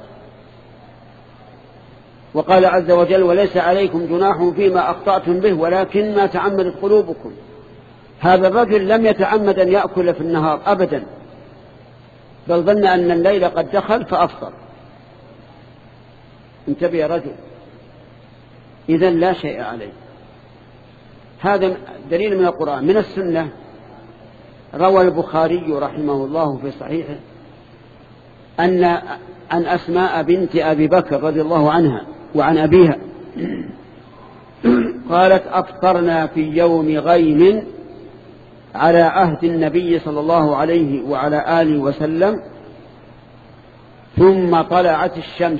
وقال عز وجل وليس عليكم جناح فيما أخطأتم به ولكن ما تعمدت قلوبكم. هذا الرجل لم يتعمد أن يأكل في النهار أبدا، بل ظن أن الليل قد دخل فأفطر. انتبه يا رجل، إذن لا شيء عليه. هذا دليل من القرآن. من السنة روى البخاري رحمه الله في صحيحه أن عن أسماء بنت أبي بكر رضي الله عنها وعن أبيها قالت أفطرنا في يوم غيم على عهد النبي صلى الله عليه وعلى آله وسلم ثم طلعت الشمس.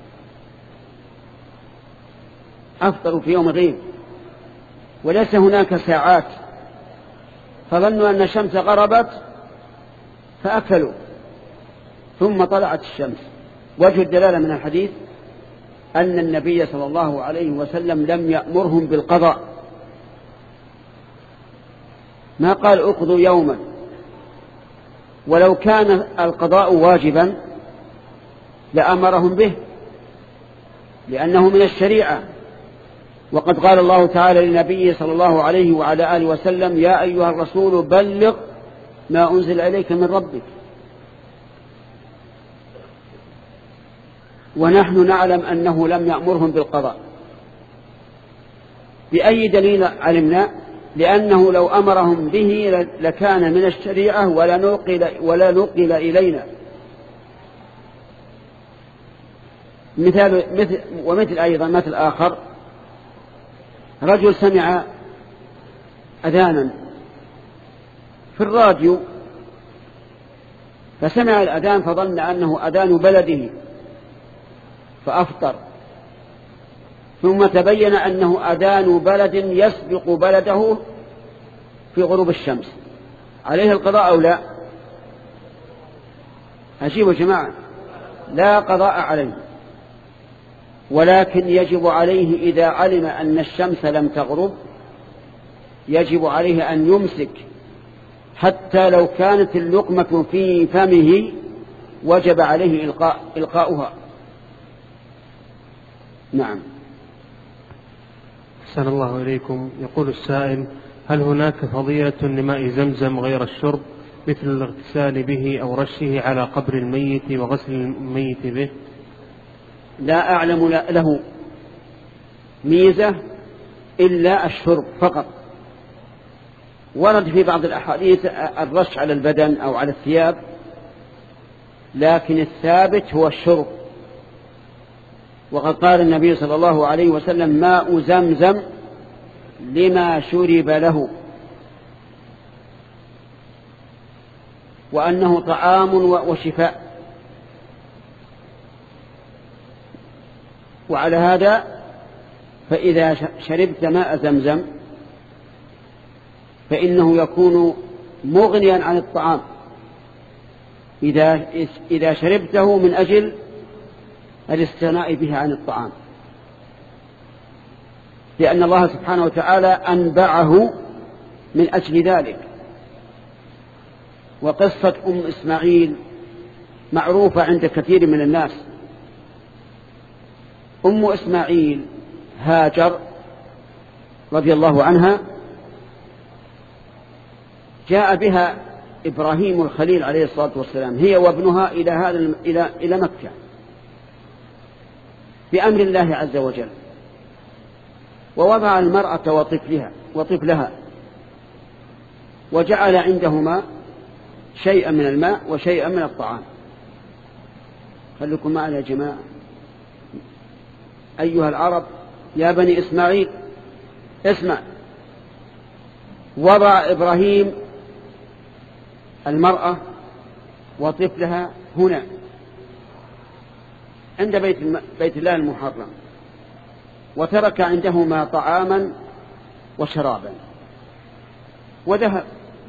أفطروا في يوم غيم وليس هناك ساعات، فظنوا أن الشمس غربت فأكلوا، ثم طلعت الشمس. وجه الدلالة من الحديث أن النبي صلى الله عليه وسلم لم يأمرهم بالقضاء، ما قال اقضوا يوما، ولو كان القضاء واجبا لأمرهم به لأنه من الشريعة. وقد قال الله تعالى للنبي صلى الله عليه وعلى آله وسلم يا أيها الرسول بلغ ما أنزل إليك من ربك. ونحن نعلم أنه لم يأمرهم بالقضاء. بأي دليل علمنا؟ لأنه لو أمرهم به لكان من الشريعة ولا نقل, ولا نقل إلينا. مثال مثل ومثل أيضا مثل آخر، رجل سمع أذانا في الراديو، فسمع الأذان فظن أنه أذان بلده فأفطر، ثم تبين أنه أذان بلد يسبق بلده في غروب الشمس. عليه القضاء أو لا؟ أجيبوا جماعة، لا قضاء عليه، ولكن يجب عليه إذا علم أن الشمس لم تغرب يجب عليه أن يمسك حتى لو كانت اللقمة في فمه وجب عليه إلقاء إلقاؤها. نعم. أحسن الله إليكم. يقول السائل هل هناك فضيلة لماء زمزم غير الشرب مثل الاغتسال به أو رشه على قبر الميت وغسل الميت به؟ لا أعلم له ميزة إلا الشرب فقط. ورد في بعض الأحاديث الرش على البدن أو على الثياب، لكن الثابت هو الشرب. وقد قال النبي صلى الله عليه وسلم ماء زمزم لما شرب له، وأنه طعام وشفاء. وعلى هذا فإذا شربت ماء زمزم فإنه يكون مغنيا عن الطعام إذا إذا شربته من أجل الاستغناء به عن الطعام، لأن الله سبحانه وتعالى أنبعه من أجل ذلك. وقصة أم إسماعيل معروفة عند كثير من الناس. أم إسماعيل هاجر رضي الله عنها جاء بها إبراهيم الخليل عليه الصلاة والسلام هي وابنها إلى هذا إلى إلى مكة بأمر الله عز وجل، ووضع المرأة وطفلها وطفلها وجعل عندهما شيئا من الماء وشيئا من الطعام. خليكم معنا يا جماعة أيها العرب يا بني إسماعيل اسمع. وضع إبراهيم المرأة وطفلها هنا عند بيت, بيت الله المحرم، وترك عندهما طعاما وشرابا وذهب.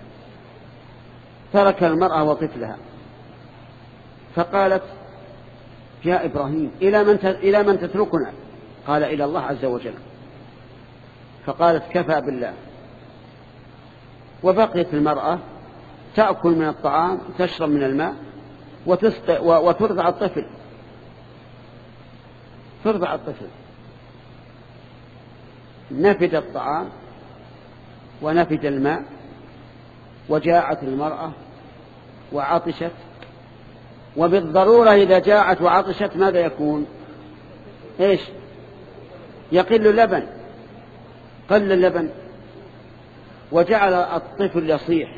ترك المرأة وطفلها، فقالت يا إبراهيم إلى من إلى من تتركنا؟ قال إلى الله عز وجل، فقالت كفى بالله. وبقيت المرأة تأكل من الطعام تشرب من الماء وترضع الطفل ترضع الطفل. نفد الطعام ونفد الماء وجاعت المرأة وعطشت، وبالضرورة إذا جاعت وعطشت ماذا يكون؟ إيش؟ يقل اللبن، قل اللبن، وجعل الطفل يصيح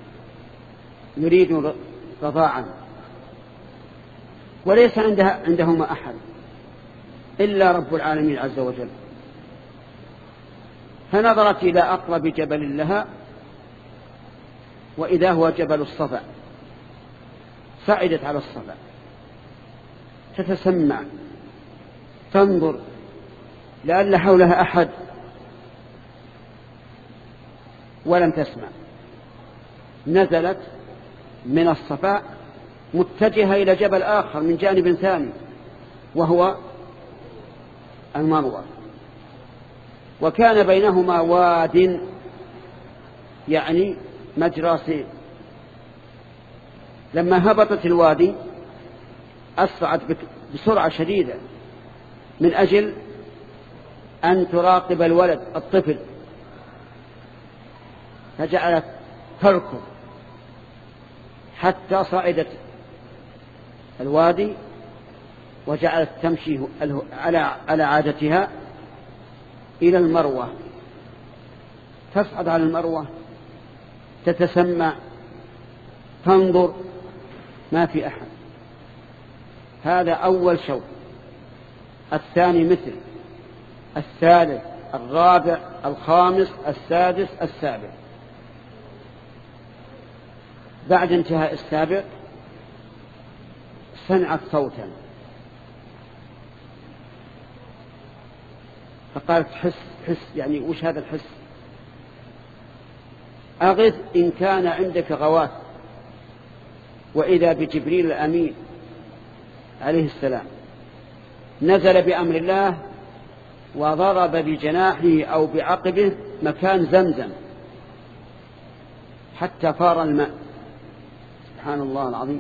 يريد رضاعا، وليس عندها عندهما أحد إلا رب العالمين عز وجل. فنظرت إلى أقرب جبل لها، وإذا هو جبل الصفا. صعدت على الصفا تتسمع تنظر لأن حولها أحد، ولم تسمع. نزلت من الصفا متجهة إلى جبل آخر من جانب ثاني وهو المروة، وكان بينهما واد يعني مجرى سيل. لما هبطت الوادي أسرعت بسرعة شديدة من أجل أن تراقب الولد الطفل، فجعلت تركض حتى صعدت الوادي، وجعلت تمشي على عادتها إلى المروة. تصعد على المروة تتسمع تنظر، ما في أحد. هذا أول شوط. الثاني مثل، الثالث، الرابع، الخامس، السادس، السابع. بعد انتهاء السابع سمعت صوتا، فقالت حس حس يعني وش هذا الحس؟ أغث إن كان عندك غواث. وإذا بجبريل الأمين عليه السلام نزل بأمر الله وضرب بجناحه أو بعقبه مكان زمزم حتى فار الماء. سبحان الله العظيم.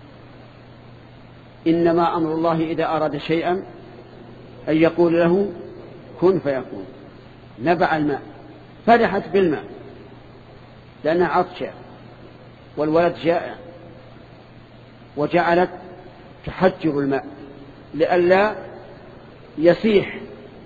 إنما أمر الله إذا أراد شيئا أن يقول له كن فيكون. نبع الماء، فرحت بالماء لأنها عطشة والولد جائع، وجعلت تحجر الماء لئلا يسيح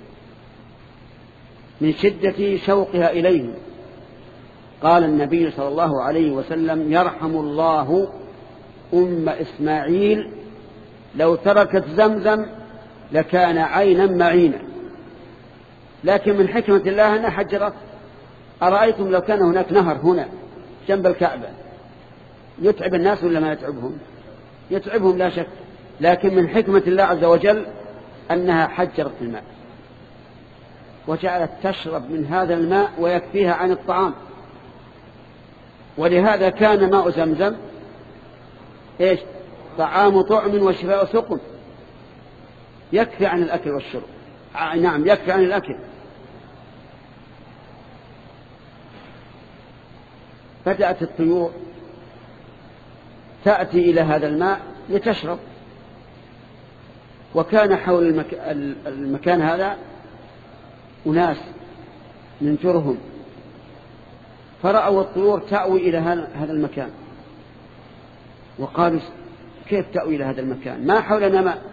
من شدة شوقها إليه. قال النبي صلى الله عليه وسلم يرحم الله أم إسماعيل لو تركت زمزم لكان عينا معينا، لكن من حكمة الله أنها حجرت. أرأيتم لو كان هناك نهر هنا جنب الكعبة يتعب الناس ولا ما يتعبهم؟ يتعبهم لا شك، لكن من حكمة الله عز وجل أنها حجرت الماء وجعلت تشرب من هذا الماء ويكفيها عن الطعام. ولهذا كان ماء زمزم إيش؟ طعام طعم وشفاء سقم، يكفي عن الأكل والشرب. نعم يكفي عن الأكل. بدأت الطيور تأتي إلى هذا الماء لتشرب، وكان حول المك... المكان هذا أناس من جرهم، فرأوا الطيور تأوي إلى هذا المكان وقالوا كيف تأوي إلى هذا المكان؟ ما حولنا ماء.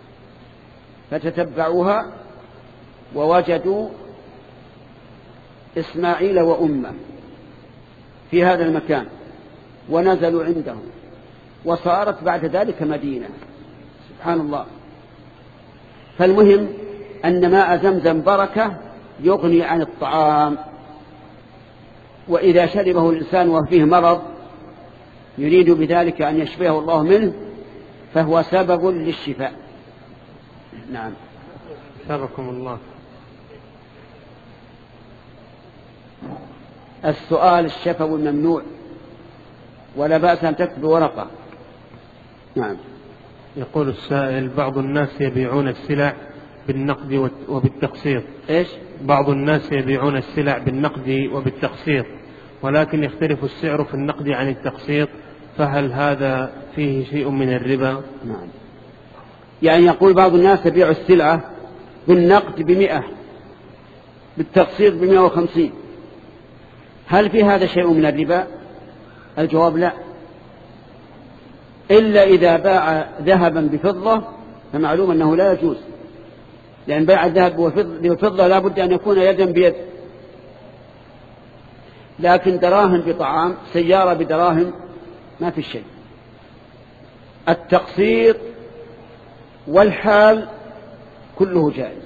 فتتبعوها ووجدوا إسماعيل وأمه في هذا المكان ونزلوا عندهم، وصارت بعد ذلك مدينة. سبحان الله. فالمهم أن ماء زمزم بركة يغني عن الطعام، وإذا شربه الإنسان وفيه مرض يريد بذلك أن يشفيه الله منه فهو سبب للشفاء. نعم. شركم الله. السؤال الشفوي ممنوع ولا بأس أن تكتب ورقة. نعم. يقول السائل بعض الناس يبيعون السلع بالنقد وبالتقسيط. إيش؟ بعض الناس يبيعون السلع بالنقد وبالتقسيط، ولكن يختلف السعر في النقد عن التقسيط، فهل هذا فيه شيء من الربا؟ نعم. يعني يقول بعض الناس يبيع السلعة بالنقد بمئة، بالتقسيط بمئة وخمسين، هل في هذا شيء من الربا؟ الجواب لا، إلا إذا باع ذهبا بفضة فمعلوم أنه لا يجوز، لأن بيع الذهب بفضة لا بد أن يكون يدا بيد. لكن دراهم بطعام، سيارة بدراهم، ما في شيء. التقسيط والحال كله جائز،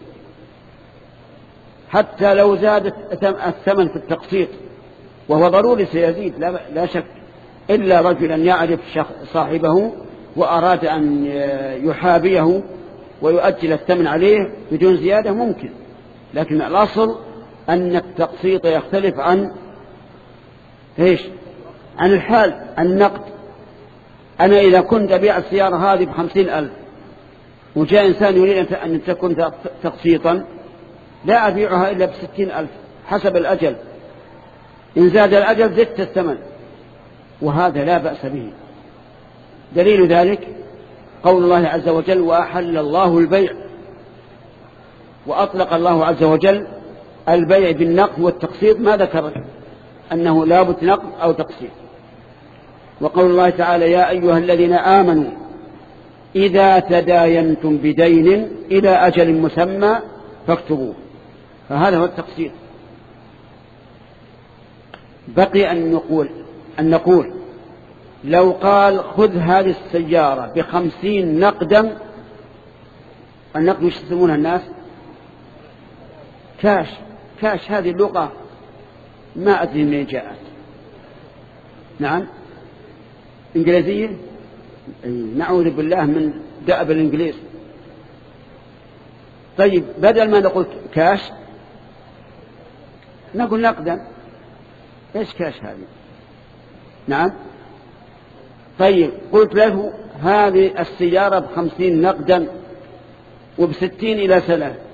حتى لو زاد الثمن في التقسيط، وهو ضروري سيزيد لا شك، إلا رجلا يعرف صاحبه وأراد أن يحابيه ويؤجل الثمن عليه بدون زيادة ممكن، لكن الأصل أن التقسيط يختلف عن إيش؟ عن الحال، عن النقد. أنا إذا كنت أبيع السيارة هذه بخمسين ألف وجاء إنسان يريد أن تكون تقسيطا، لا أبيعها إلا بستين ألف حسب الأجل، إن زاد الأجل زدت الثمن، وهذا لا بأس به. دليل ذلك قول الله عز وجل: وأحل الله البيع، وأطلق الله عز وجل البيع بالنقد والتقسيط، ما ذكر أنه لا بد نقد أو تقسيط. وقول الله تعالى: يا أيها الذين آمنوا إذا تداينتم بدين إلى أجل مسمى فاكتبوه، فهذا هو التقسيط. بقي أن نقول أن نقول لو قال: خذ هذه السيارة بخمسين نقدا، النقد مش يسمونها الناس كاش، كاش هذه اللغة ما أدري من جاءت. نعم، إنجليزية، نعوذ بالله من دأب الإنجليز. طيب بدل ما نقول كاش نقول نقدا. إيش كاش هذه؟ نعم. طيب قلت له: هذه السيارة بخمسين نقدا وبستين إلى سنة،